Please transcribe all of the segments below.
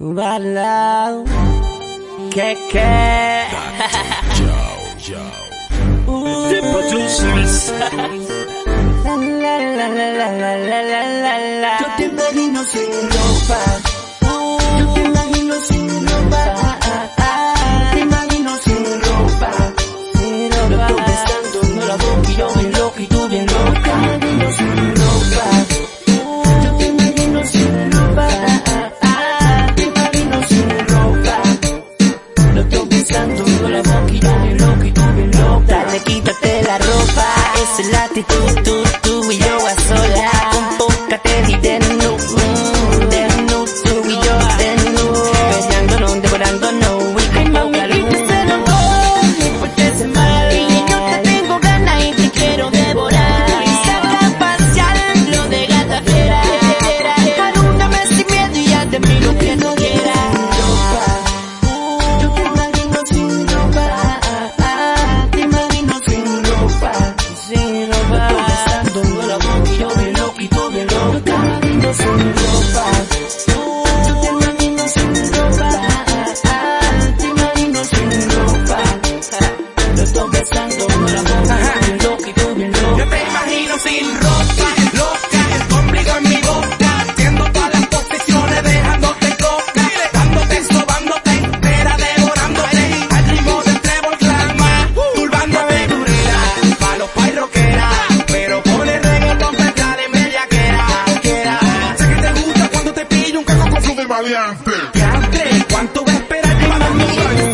Balao, que The producers. Yo te imagino sin ropa. Yo te imagino sin ropa. Te imagino sin ropa. Lo estoy besando, no la boca y yo bien loca y tú bien loca. Te imagino sin ropa. Yo te imagino sin ropa. Te imagino sin ropa. Lo estoy besando, no la boca y yo bien loca y tú bien loca. Dale, quítate la ropa. Esa es la actitud, tú y yo a solas. Compócate y desnudo, tú y yo desnudo. Peleándonos, devorándonos. Ay, mami, se lo voy, porque se mal. Y yo te tengo ganas y te quiero devorar. Y saca a pasear lo de gata fiera. Alúndame sin miedo y haz de mí lo que no quieras. Yo te imagino sin ropa. Te imagino sin ropa. Sin ropa. Estoy besando la boca y yo bien loco y tú bien loca. Te imagino sin ropa. Yo te imagino sin ropa. Te imagino sin ropa. Lo estoy besando la boca bien loco y tú bien loca. Yo te imagino sin ropa, loca, el ombligo en mi boca, haciendo todas las posiciones, dejándote loca, dándote, sobándote entera, devorándote, al ritmo del trébol clama, turbándote durera, palos pa' y rockera, pero pone reggaetón central en bellaquera. Sé que te gusta cuando te pillo un caco con flow de maleante. Cantre, ¿cuánto va a esperar que mami?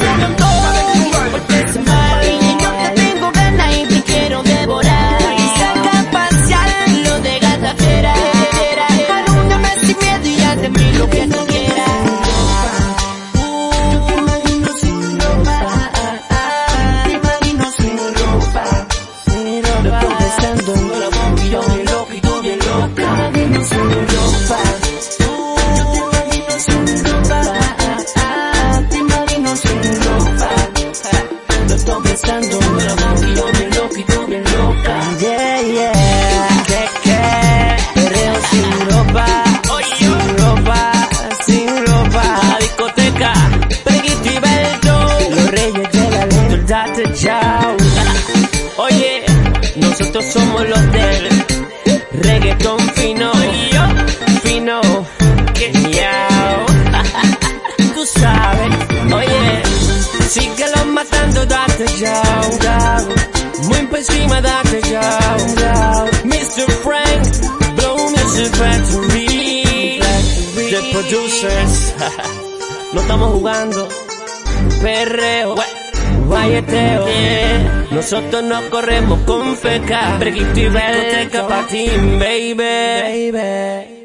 Porque se mal y yo te tengo ganas y te quiero devorar. Y saca a pasear lo de gata fiera. Alúndame sin miedo y haz de mí lo que tú quieras. Yo te imagino sin ropa. Te imagino sin ropa. Lo estoy besando en la boca y yo bien loco y tú bien loca. Te imagino sin ropa. Yo te imagino sin ropa. Te imagino sin ropa. Lo estoy besando en la boca y yo bien loco y tú bien loca. Yeah, perreo sin ropa. Sin ropa, sin ropa. La discoteca, Peguito y Beldo, Los reyes de la ley. Date chao. Oye, nosotros somos los del reggaetón fino, fino, que miau. Tú sabes, oye, síguelo matando, date chao. Muy por encima, date chao. Mr. Frank, Blow Music Factory, The Producers. No estamos jugando, perreo, guayeteo. Nosotros no corremos con feca, Peguito y Beldo, pa' ti, baby.